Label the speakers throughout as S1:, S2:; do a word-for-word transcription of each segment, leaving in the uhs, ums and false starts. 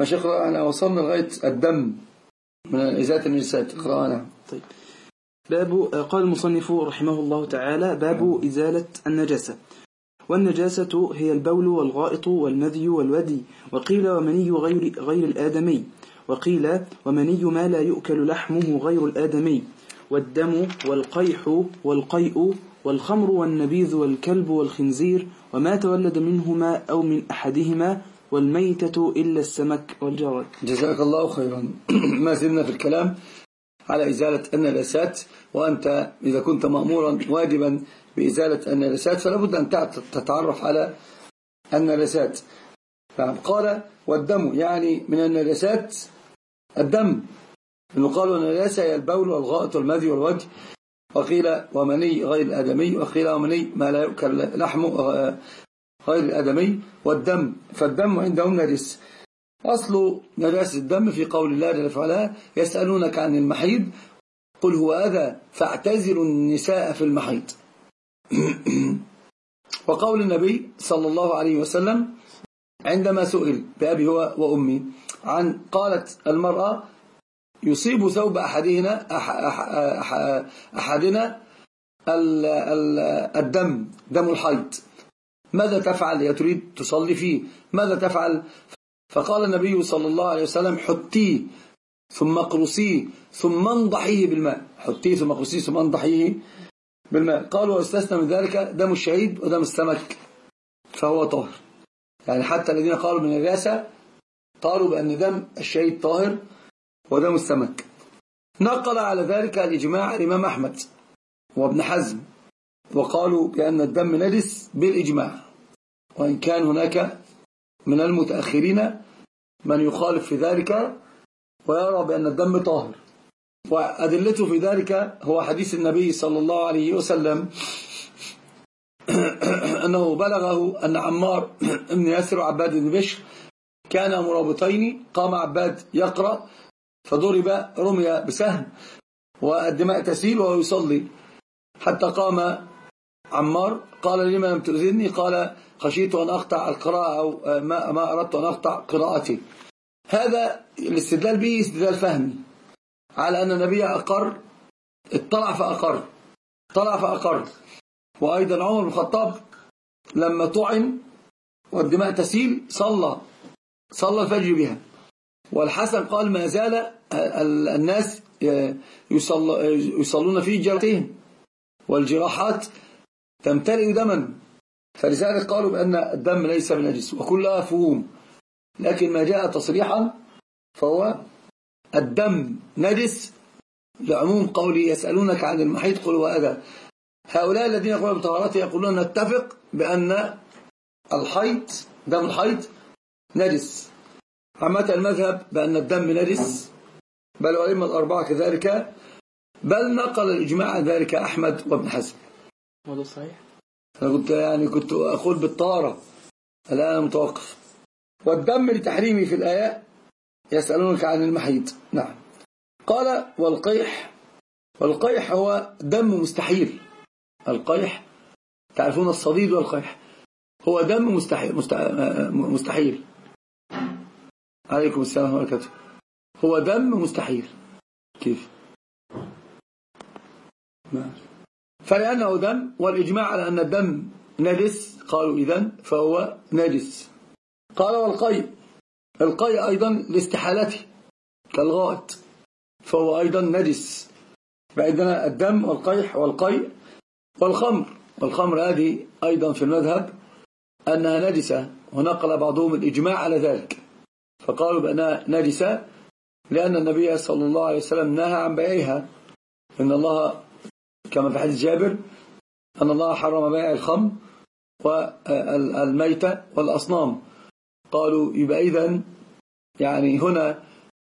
S1: ماشي اقرأ. أنا وصلنا لغاية الدم من إزالة النجاسات. اقرأنا.
S2: طيب. باب قال المصنف رحمه الله تعالى: باب إزالة النجاسة. والنجاسة هي البول والغائط والمذي والودي، وقيل ومني غير, غير الآدمي، وقيل ومني ما لا يؤكل لحمه غير الآدمي، والدم والقيح والقيء والخمر والنبيذ والكلب والخنزير وما تولد منهما أو من أحدهما، والميتة إلا السمك والجراد.
S1: جزاك الله خيرا. ما زلنا في الكلام على إزالة النجاسات، وأنت إذا كنت مأمورا واجبا بإزالة النجاسات فلا بد أن تتعرف على النجاسات. قال والدم يعني من النجاسات الدم، إنه قالوا النجاسة هي البول والغائط والمذي والوجه، وقيل ومني غير الآدمي، وقيل ومني ما لا يؤكل لحمه غير الآدمي، والدم فالدم عندهم نجس. أصل نجاسة الدم في قول الله جل وعلا: يسألونك عن المحيض قل هو أذى فاعتزلوا النساء في المحيض. وقول النبي صلى الله عليه وسلم عندما سئل بأبي هو وأمي عن قالت المرأة يصيب ثوب أحدنا أحدنا الدم دم الحيض ماذا تفعل؟ هي تريد تصلي فيه، ماذا تفعل؟ فقال النبي صلى الله عليه وسلم: حطيه ثم اقرصيه ثم انضحيه بالماء. حطيه ثم اقرصيه ثم انضحيه بالماء. قالوا واستثنى من ذلك دم الشهيد ودم السمك فهو طاهر. يعني حتى الذين قالوا من النجاسة قالوا بأن دم الشهيد طاهر ودم السمك. نقل على ذلك الإجماع الإمام أحمد وابن حزم، وقالوا بأن الدم نجس بالإجماع، وإن كان هناك من المتأخرين من يخالف في ذلك ويرى بأن الدم طاهر. وأدلته في ذلك هو حديث النبي صلى الله عليه وسلم أنه بلغه أن عمار بن ياسر وعباد بن بشر كانا مرابطين، قام عباد يقرأ فضرب رمي بسهم والدماء تسيل وهو يصلي، حتى قام عمار قال: لما لم تؤذني؟ قال: خشيت أن أقطع القراءة أو ما, ما أردت أن أقطع قراءتي. هذا الاستدلال به استدلال فهمي على أن النبي أقر، اطلع فأقر، طلع فأقر. وأيضا عمر بن الخطاب لما طعن والدماء تسيل صلى صلى الفجر بها. والحسن قال: ما زال الناس يصلون في جراحاتهم والجراحات تمتلئ دما، فلذلك قالوا بأن الدم ليس بنجس، وكلها فهوم. لكن ما جاء تصريحا فهو الدم نجس لعموم قولي يسألونك عن المحيط قل هو أذى. هؤلاء الذين يقولون بطهارته يقولون نتفق بأن الحيض دم الحيض نجس. عامة المذهب بأن الدم نجس، بل والأئمة الأربعة كذلك، بل نقل الإجماع عن ذلك أحمد وابن حزم.
S2: هذا صحيح.
S1: أنا كنت يعني كنت أقول بالطهارة، الآن متوقف. والدم لتحريمه في الآية يسألونك عن المحيض. نعم. قال والقيح، والقيح هو دم مستحيل. القيح تعرفون الصديد والقيح هو دم مستحيل مستحيل. عليكم السلام ورحمة الله. هو دم مستحيل. كيف؟ ما. فلأنه دم، والإجماع على أن الدم نجس قالوا إذن فهو نجس. قال والقيء، القيء أيضا لاستحالته كالغائط فهو أيضا نجس. فعندنا الدم والقيح والقيء والخمر. والخمر هذه أيضا في المذهب أنها نجسة، ونقل بعضهم الإجماع على ذلك، فقالوا بأنها نجسة لأن النبي صلى الله عليه وسلم نهى عن بيعها. إن الله كما في حديث جابر أن الله حرم بيع الخمر والميتة والأصنام. قالوا يبقى إذن يعني هنا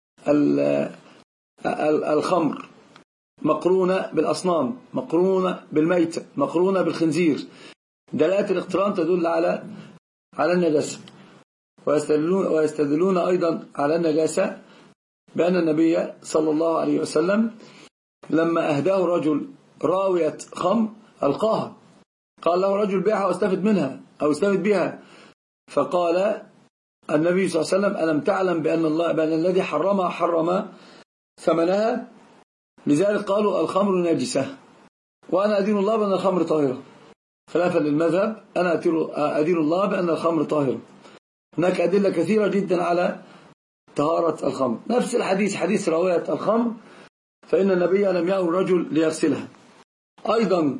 S1: الخمر مقرونة بالأصنام، مقرونة بالميتة، مقرونة بالخنزير. دلالة الاقتران تدل على على النجاسة. ويستدلون, ويستدلون أيضا على النجاسة بأن النبي صلى الله عليه وسلم لما أهداه رجل راوية خمر ألقاها، قال له رجل بيعها واستفد منها أو استفد بها، فقال النبي صلى الله عليه وسلم ألم تعلم بأن الله بأن الذي حرمها حرم ثمنها، لذلك قالوا الخمر نجسة وأنا أدين الله بأن الخمر طاهرة، خلافا للمذهب أنا أدين الله بأن الخمر طاهرة. هناك أدلة كثيرة جدا على طهارة الخمر. نفس الحديث حديث رواية الخمر، فإن النبي لم يأمر الرجل ليغسلها. أيضا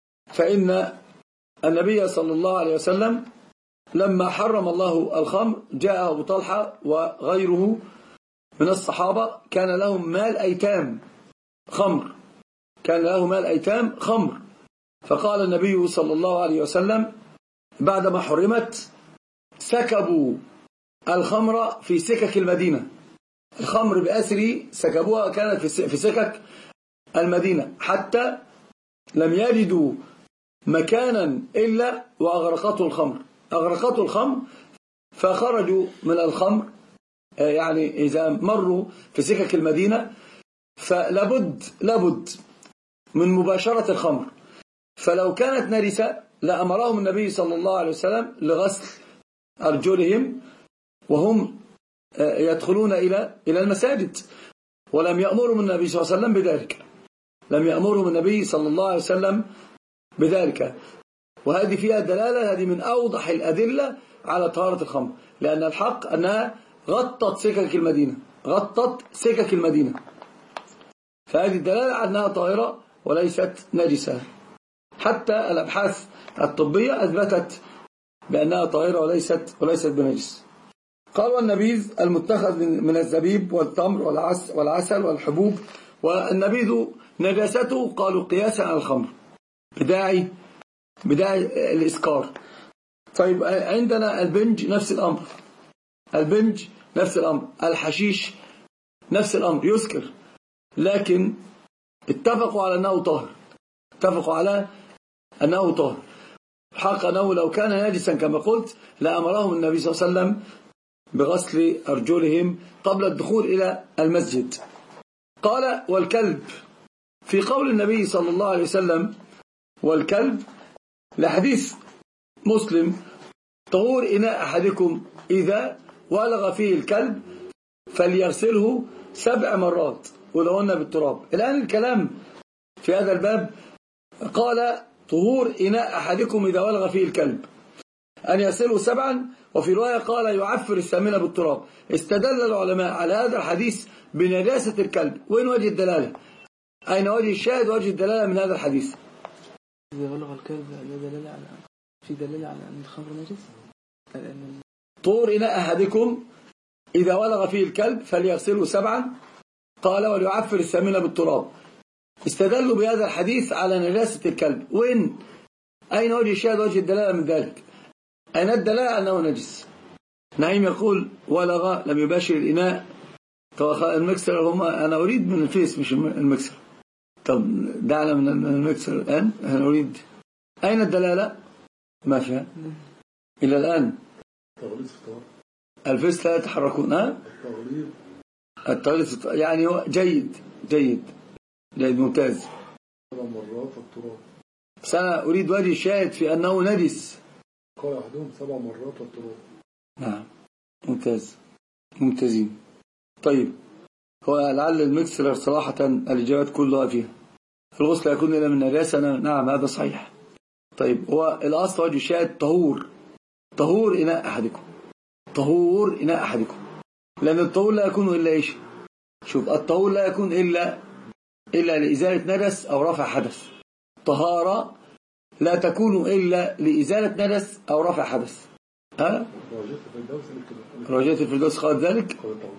S1: فإن النبي صلى الله عليه وسلم لما حرم الله الخمر جاء أبو طلحة وغيره من الصحابة كان لهم مال أيتام خمر، كان له مال أيتام خمر، فقال النبي صلى الله عليه وسلم بعدما حرمت سكبوا الخمر في سكك المدينة، الخمر بأسري سكبوها كانت في سكك المدينة حتى لم يجدوا مكانا إلا وأغرقته الخمر، أغرقته الخمر فخرجوا من الخمر. يعني إذا مروا في سكك المدينة فلابد لابد من مباشرة الخمر، فلو كانت نرسة لأمرهم النبي صلى الله عليه وسلم لغسل أرجلهم وهم يدخلون إلى إلى المساجد، ولم يأمرهم النبي صلى الله عليه وسلم بذلك، لم يأمرهم النبي صلى الله عليه وسلم بذلك. وهذه فيها دلالة، هذه من أوضح الأدلة على طهارة الخمر، لأن الحق أنها غطت سكك المدينة، غطت سكك المدينة، فهذه الدلالة على أنها طاهرة وليست نجسة. حتى الأبحاث الطبية أثبتت بأنها طاهرة وليست وليست بنجس. قالوا النبيذ المتخذ من الزبيب والتمر والعسل والحبوب، والنبيذ نجاسته قالوا قياسا على الخمر بداعي بداعي الإسكار. طيب عندنا البنج نفس الأمر، البنج نفس الأمر، الحشيش نفس الأمر يسكر، لكن اتفقوا على أنه طاهر، اتفقوا على أنه طاهر. حق أنه لو كان نجسا كما قلت لأمرهم النبي صلى الله عليه وسلم بغسل أرجلهم قبل الدخول إلى المسجد. قال والكلب، في قول النبي صلى الله عليه وسلم والكلب لحديث مسلم طهور إناء أحدكم إذا ولغ فيه الكلب فليغسله سبع مرات ولهن بالتراب. الآن الكلام في هذا الباب قال طهور إناء أحدكم إذا ولغ فيه الكلب أن يغسله سبعا، وفي رواية قال يعفر الثامنة بالتراب. استدل العلماء على هذا الحديث بنجاسة الكلب. وين وجه الدلالة؟ أين وجه الشاهد وجه الدلالة من هذا الحديث؟
S2: إذا ولغ الكلب دلالة على في دلالة على أن الخمر نجس.
S1: طهور إناء أحدكم إذا ولغ فيه الكلب فليغسله سبعا، قال وليعفر الثامنة بالتراب. استدلوا بهذا الحديث على نجاسة الكلب. وين أين وجه الشاهد وجه الدلالة من ذلك؟ أين الدلالة أنه نجس؟ نعيم يقول ولغ لم يباشر الإناء. المكسر هم أنا أريد من الفيس مش المكسر. طب دعنا من المكسر الآن، أنا أريد أين الدلالة؟ ما فيها إلى الآن. الفيس لا يتحركون. ها التغليظ يعني جيد جيد جيد ممتاز. بس أنا أريد وجه الشاهد في أنه نجس.
S3: قال أحدهم سبع مرات والتراب.
S1: نعم ممتاز ممتازين. طيب هو لعل المكسر صراحة الإجابات كلها فيها. الغسل يكون إلا من نجاسة. نعم هذا صحيح. طيب هو الأصل وجه الشاهد طهور، طهور إناء أحدكم، طهور إناء أحدكم، لأن الطهور لا يكون إلا إيش؟ شوف الطهور لا يكون إلا إلا لإزالة نجس أو رفع حدث. طهارة لا تكون إلا لإزالة نجس أو رفع حدث. ها؟ رجاء الفردوس قال ذلك.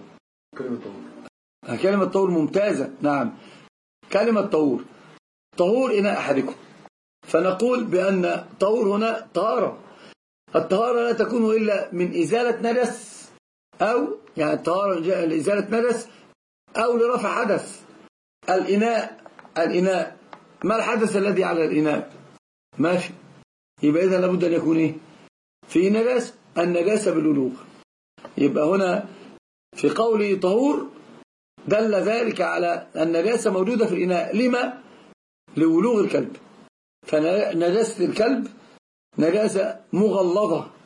S1: كلمة طهور ممتازة. نعم كلمة طهور، طهور إناء أحدكم. فنقول بأن طهور هنا طهارة. الطهارة لا تكون إلا من إزالة نجس، أو يعني الطهارة لإزالة نجس أو لرفع حدث. الإناء الإناء ما الحدث الذي على الإناء؟ ماشي، يبقى إذا لابد أن يكون إيه؟ في نجس، النجاسة بالولوغ. يبقى هنا في قوله طهور دل ذلك على النجاسة موجودة في الإناء. لما؟ لولوغ الكلب. فنجاسة الكلب نجاسة مغلظة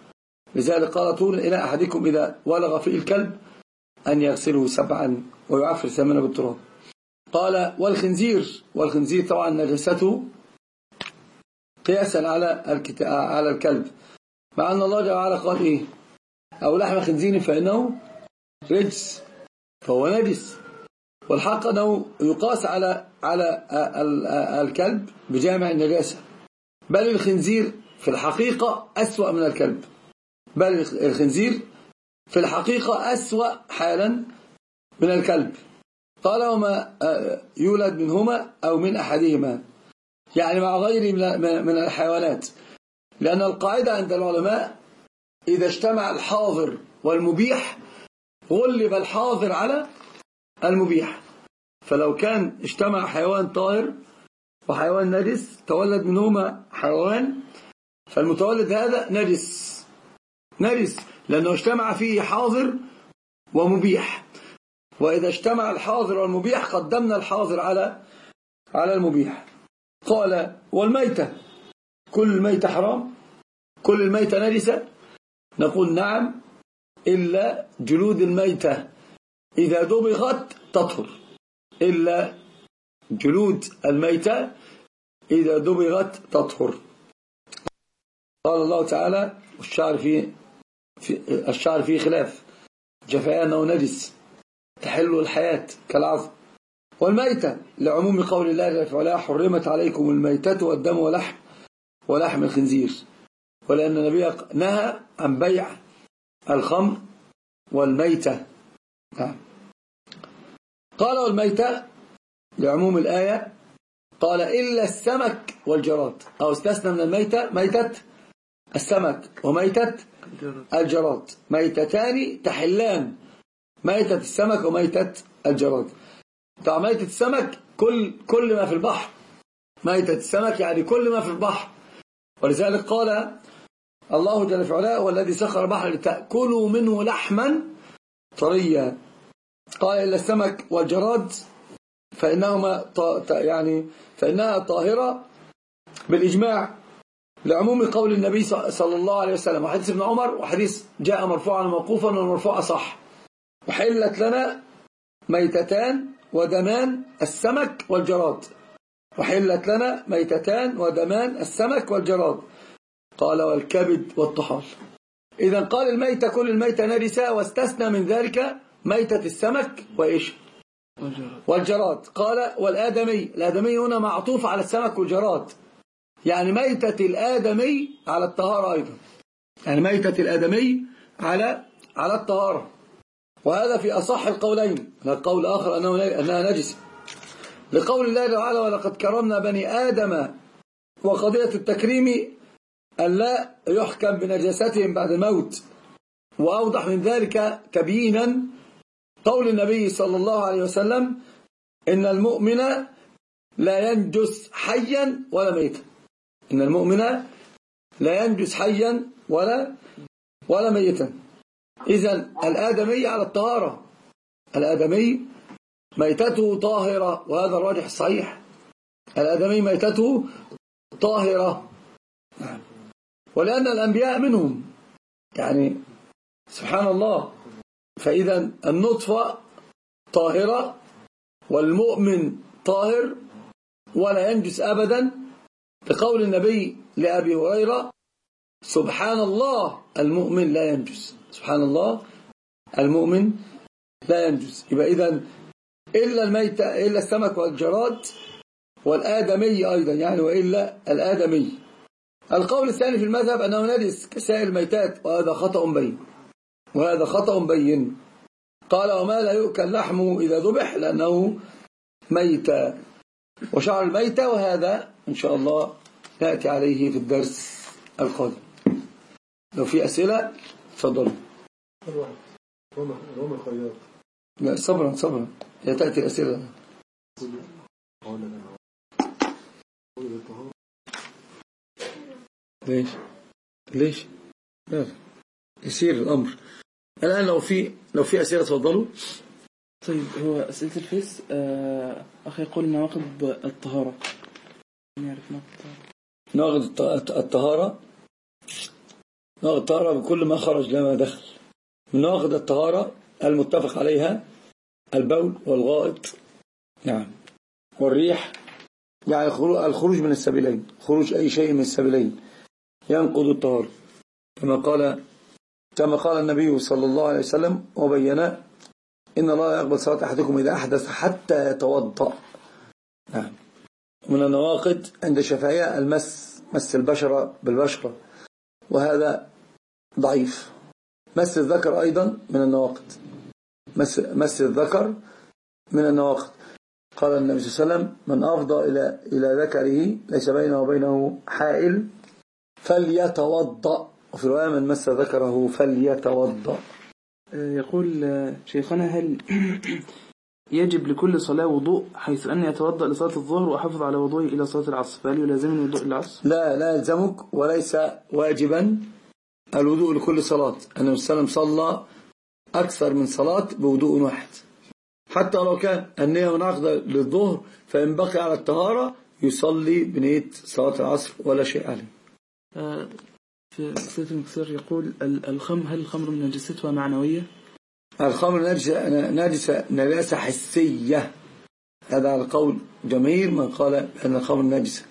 S1: لذلك قال طول إلى أحدكم إذا ولغ فيه الكلب أن يغسله سبعا ويعفر ثمنه بالتراب. قال والخنزير، والخنزير طبعا نجسته قياسا على على الكلب، مع أن الله جل وعلا قال إيه؟ أو لحم خنزير فإنه رجس فهو نجس، والحق أنه يقاس على على الكلب بجامع النجاسة، بل الخنزير في الحقيقة أسوأ من الكلب، بل الخنزير في الحقيقة أسوأ حالا من الكلب. قال وما يولد منهما أو من أحدهما، يعني مع غيره من الحيوانات، لأن القاعدة عند العلماء إذا اجتمع الحاضر والمبيح غلب الحاضر على المبيح، فلو كان اجتمع حيوان طاهر وحيوان نجس تولد منهما حيوان، فالمتولد هذا نجس نجس لأنه اجتمع فيه حاضر ومبيح، وإذا اجتمع الحاضر والمبيح قدمنا الحاضر على على المبيح. قال والميتة، كل الميتة حرام؟ كل الميتة نجسة؟ نقول نعم، إلا جلود الميتة إذا دبغت تطهر، إلا جلود الميتة إذا دبغت تطهر. قال الله تعالى الشعر فيه في الشعر فيه خلاف، جفاء أنه نجس تحل الحياة كالعظم. والميتة لعموم قول الله جل وعلا حرمت عليكم الميتة والدم ولحم ولحم الخنزير، ولأن النبي نهى عن بيع الخمر والميتة. قال والميتة لعموم الآية، قال إلا السمك والجراد، أو استثنى من الميتة ميتة السمك وميتة الجراد، ميتتان تحلان، ميتة السمك وميتة الجراد. طبعا ميتة السمك كل كل ما في البحر، ميتة السمك يعني كل ما في البحر، ولذلك قال الله جل وعلا والذي سخر البحر لتأكلوا منه لحما طريا. قال إلا السمك والجراد فإنهما يعني فإنها طاهرة بالإجماع لعموم قول النبي صلى الله عليه وسلم، وحديث ابن عمر وحديث جاء مرفوعا وموقوفا والمرفوع صح. وحلت لنا ميتتان ودمان السمك والجراد، وحلت لنا ميتتان ودمان السمك والجراد. قال والكبد والطحال. إذا قال الميتة كل الميتة نجسة، واستثنى من ذلك ميتة السمك وإيش والجراد. قال والآدمي، الآدمي هنا معطوف على السمك والجراد، يعني ميتة الآدمي على الطهارة أيضا، يعني ميتة الآدمي على على الطهارة، وهذا في أصح القولين. القول الآخر أنه أنها نجسة لقول الله تعالى ولقد كرمنا بني آدم، وقضية التكريم أن لا يحكم بنجاستهم بعد الموت. وأوضح من ذلك تبيينا قول النبي صلى الله عليه وسلم إن المؤمن لا ينجس حيا ولا ميتا، إن المؤمن لا ينجس حيا ولا ولا ميتا. إذن الآدمي على الطهارة، الآدمي ميتته طاهرة، وهذا الراجح الصحيح، الآدمي ميتته طاهرة، ولأن الأنبياء منهم، يعني سبحان الله. فإذا النطفة طاهرة والمؤمن طاهر ولا ينجس أبدا، لقول النبي لأبي هريرة سبحان الله المؤمن لا ينجس، سبحان الله المؤمن لا ينجس. يبقى إذن إلا الميتة إلا السمك والجراد والآدمي أيضا، يعني وإلا الآدمي. القول الثاني في المذهب أنه نجس كسائر الميتات، وهذا خطأ بين وهذا خطأ بين. قال وما لا يؤكل لحمه إذا ذبح لأنه ميتة، وشعر الميتة، وهذا إن شاء الله نأتي عليه في الدرس القادم. لو في أسئلة تفضلوا.
S3: رمى الخياط.
S1: لا صبرا صبرا، هي تأتي الأسئلة. ليش ليش لا يصير الأمر الآن. لو في لو في أسئلة تفضلوا.
S2: طيب هو أسئلة الفيس آه أخي يقول نواقض الطهارة، نعرف نواقض الطهارة.
S1: نواقض الطهارة نواقض الطهارة بكل ما خرج لما دخل. من نواقض الطهارة المتفق عليها البول والغائط، نعم، والريح، يعني الخروج من السبيلين، خروج أي شيء من السبيلين ينقض الطهارة، كما قال كما قال النبي صلى الله عليه وسلم وبين إن الله يقبل صلاة أحدكم إذا أحدث حتى يتوضأ. نعم. من النواقض عند الشافعية المس، مس البشرة بالبشرة، وهذا ضعيف. مس الذكر أيضا من النواقض، مس, مس الذكر من النواقض. قال النبي صلى الله عليه وسلم من أفضى إلى إلى ذكره ليس بينه وبينه حائل فليتوضأ، وفي رواية من مس ذكره فليتوضأ.
S2: يقول شيخنا هل يجب لكل صلاة وضوء حيث أن يتوضأ لصلاة الظهر وأحافظ على وضوءه إلى صلاة العصر، فهل يلازمني الوضوء للعصر؟
S1: لا لا يلزمك، وليس واجبا الوضوء لكل صلاة. النبي صلى الله عليه وسلم صلى أكثر من صلاة بوضوء واحد، حتى لو كان النية منعقدة للظهر فإن بقي على الطهارة يصلي بنية صلاة العصر ولا شيء عليه.
S2: في سيد المكسر يقول الخمر، هل الخمر من نجستها معنوية؟
S1: الخمر نجسة نجاسة حسية، هذا على قول جماهير من قال أن الخمر نجسة.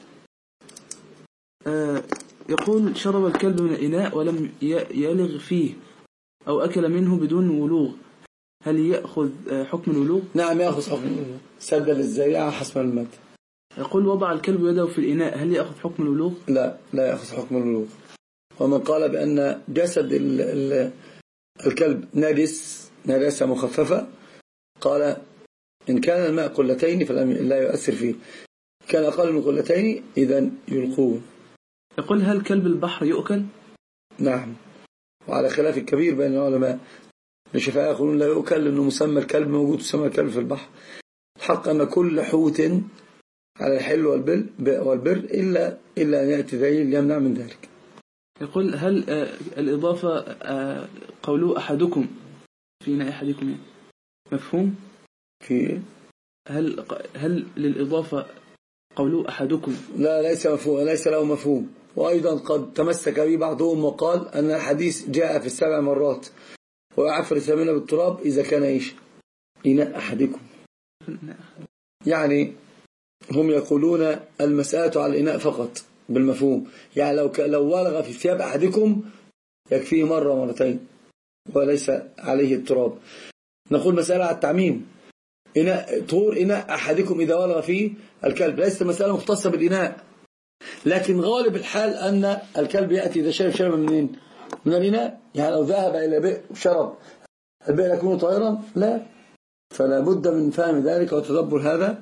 S2: يقول شرب الكلب من الإناء ولم يلغ فيه أو أكل منه بدون ولوغ، هل يأخذ حكم الولوغ؟
S1: نعم يأخذ حكم الولوغ، سد للذريعة حسب المد.
S2: يقول وضع الكلب يده في الإناء، هل يأخذ حكم الولوغ؟
S1: لا لا يأخذ حكم الولوغ. ومن قال بأن جسد ال ال الكلب نجس نجاسة مخففة قال إن كان الماء قلتين فلا يؤثر فيه، كان أقل من قلتين إذن يلقوه.
S2: يقول هل كلب البحر يؤكل؟
S1: نعم، وعلى خلاف الكبير بين العلماء. الشافعية يقولون لا يؤكل لأنه مسمى الكلب موجود، مسمى الكلب في البحر. الحق أن كل حوت على الحل والبر, والبر إلا, إلا أن يأتي دليل يمنع من ذلك.
S2: يقول هل الإضافة قوله أحدكم في إناء أحدكم مفهوم؟
S1: في
S2: هل هل للإضافة قوله أحدكم؟
S1: لا ليس مفهوم، ليس له مفهوم. وأيضا قد تمسك به بعضهم وقال أن الحديث جاء في السبع مرات ويعفر الثامنة بالتراب إذا كان إيش إناء أحدكم. يعني هم يقولون المسألة على الإناء فقط بالمفهوم، يعني لو لو ولغ في ثياب أحدكم يكفيه مرة مرتين وليس عليه التراب. نقول مسألة على التعميم، إناء طهور إناء أحدكم إذا ولغ فيه الكلب، ليست مسألة مختصة بالإناء، لكن غالب الحال أن الكلب يأتي إذا شرب شرب منين؟ من الإناء. يعني لو ذهب إلى بئر وشرب البئر يكون طائرا؟ لا، فلا بد من فهم ذلك وتدبر هذا.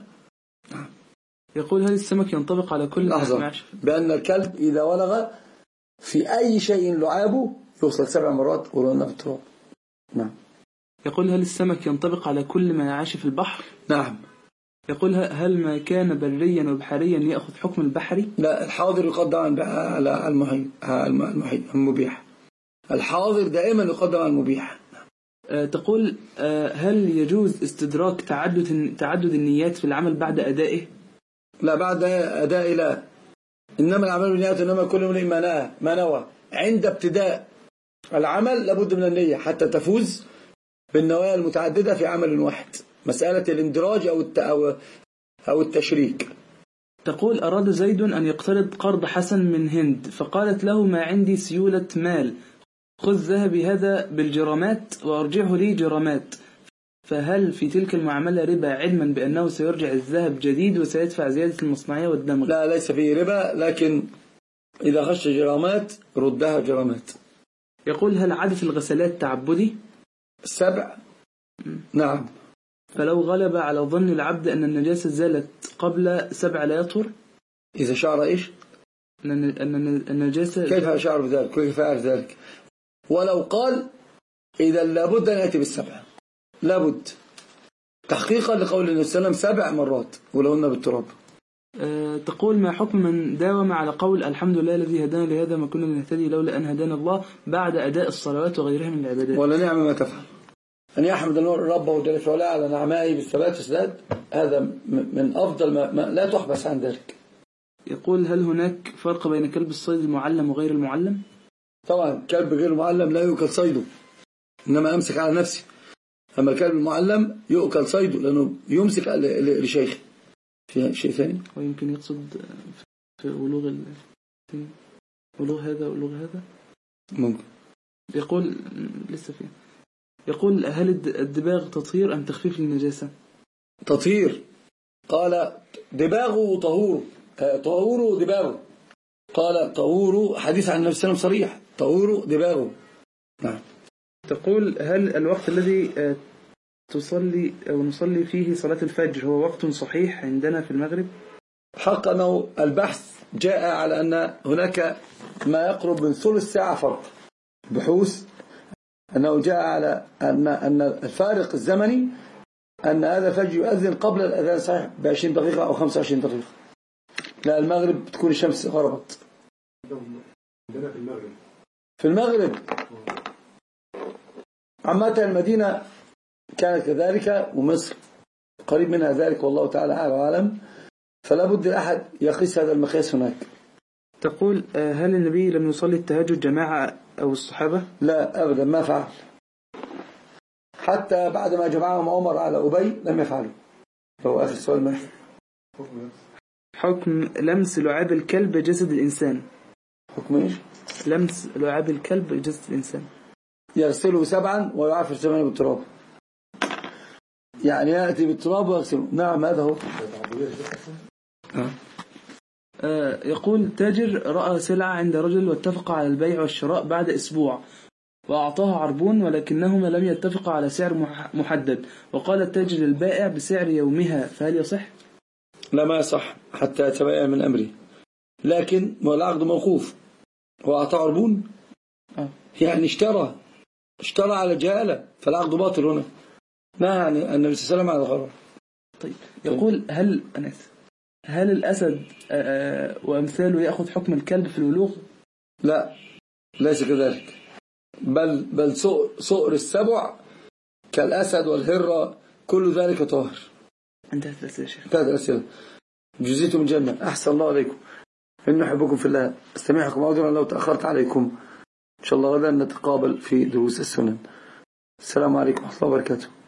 S2: يقول هل السمك ينطبق على كل
S1: لحظة بأن الكلب إذا ولغ في أي شيء لعابه يوصل سبع مرات ولونا في التراب. نعم.
S2: يقول هل السمك ينطبق على كل ما يعيش في البحر؟
S1: نعم.
S2: يقول هل ما كان بريا وبحريا يأخذ حكم البحري؟
S1: لا، الحاضر يقدم على المحيط، المحيط المبيح. الحاضر دائما يقدم على المبيح.
S2: تقول هل يجوز استدراك تعدد تعدد النيات في العمل بعد أدائه؟
S1: لا، بعد أدائه لا، إنما العمل بالنيات، إنما كل امرئ ما نوى. عند ابتداء العمل لابد من النية حتى تفوز بالنوايا المتعددة في عمل واحد، مسألة الاندراج أو أو التشريك.
S2: تقول أراد زيد أن يقترض قرض حسن من هند، فقالت له ما عندي سيولة مال، خذ ذهبي هذا بالجرامات وأرجعه لي جرامات، فهل في تلك المعاملة ربا علما بأنه سيرجع الذهب جديد وسيدفع زيادة المصنعية والدمغ؟
S1: لا، ليس فيه ربا، لكن إذا خش جرامات ردها جرامات.
S2: يقول هل عدد الغسلات تعبدي؟
S1: سبع. نعم.
S2: فلو غلب على ظن العبد أن النجاسة زالت قبل سبع لا يطهر؟
S1: إذا شعر إيش؟
S2: أن النجاسة
S1: كيف شعر بذلك؟ كيف فعل ذلك؟ ولو قال إذا لابد أن يأتي بالسبع، لابد تحقيقا لقول النبي صلى الله عليه وسلم سبع مرات ولهن بالتراب.
S2: أه تقول ما حكم من داوم على قول الحمد لله الذي هدانا لهذا ما كنا لنهتدي لولا أن هدانا الله بعد أداء الصلوات وغيرها من العبادات؟
S1: ولا نعم ما تفعل أن يحمد ربه جل وعلا على نعمائه بالثبات والسداد، هذا من أفضل ما, ما لا تحبس عن ذلك.
S2: يقول هل هناك فرق بين كلب الصيد المعلم وغير المعلم؟
S1: طبعا كلب غير معلم لا يؤكل صيده، إنما أمسك على نفسي. أما الكلب المعلم يؤكل صيده لأنه يمسك لشيخ. في شيء ثاني؟
S2: ويمكن يقصد في ولوغ ال... ولوغ هذا ولوغ هذا
S1: ممكن.
S2: يقول لسه فيه، يقول هل الدباغ تطهير أم تخفيف للنجاسة؟
S1: تطهير. قال دباغه طهور، طهوره دباغه. قال طهوره، حديث عن النبي صلى الله عليه وسلم صريح، طهوره دباغه. نعم.
S2: تقول هل الوقت الذي تصلي أو نصلي فيه صلاة الفجر هو وقت صحيح عندنا في المغرب؟
S1: حق أنه البحث جاء على أن هناك ما يقرب من ثلث ساعة فرق، بحوث أنه جاء على أن أن الفارق الزمني أن هذا الفجر يؤذن قبل الأذان صحيح بعشرين دقيقة أو خمسة وعشرين دقيقة. لا المغرب تكون الشمس غربت.
S3: عندنا في المغرب
S1: في المغرب عامة المدينة كانت كذلك، ومصر قريب منها ذلك، والله تعالى أعلى وأعلم. فلا بد الأحد يقيس هذا المقياس هناك.
S2: تقول هل النبي لم يصلي التهجد جماعة أو الصحابة؟
S1: لا أبدا ما فعل، حتى بعد ما جمعهم عمر على أبي لم يفعلوا. هو آخر سؤال ما
S2: حكم لمس لعاب الكلب جسد الإنسان.
S1: حكم إيش؟
S2: لمس لعاب الكلب جسد الإنسان.
S1: يغسله سبعا ويعفر ثمانية بالتراب، يعني يأتي بالتراب ويغسله. نعم هذا هو.
S2: آه يقول تاجر رأى سلعة عند رجل واتفق على البيع والشراء بعد أسبوع وأعطاها عربون، ولكنهما لم يتفقا على سعر محدد، وقال التاجر للبائع بسعر يومها، فهل يصح؟
S1: لا ما يصح حتى يتبين من أمري، لكن والعقد موقوف. وأعطى عربون
S2: آه.
S1: يعني اشترى اشترى على جهالة، فالعقد باطل هنا. نهى عن النبي صلى الله عليه وسلم على الغرر.
S2: طيب يقول هل أنس هل الأسد وأمثاله يأخذ حكم الكلب في الولوغ؟
S1: لا ليس كذلك، بل بل صقر السبع كالأسد والهرة كل ذلك طاهر.
S2: انتهت الأسئلة شيخ.
S1: انتهت الأسئلة. جزيتم من جنة. أحسن الله عليكم. إن نحبكم في الله. استمعكم عذرا لو تأخرت عليكم. إن شاء الله غدا نتقابل في دروس السنن. السلام عليكم ورحمة الله وبركاته.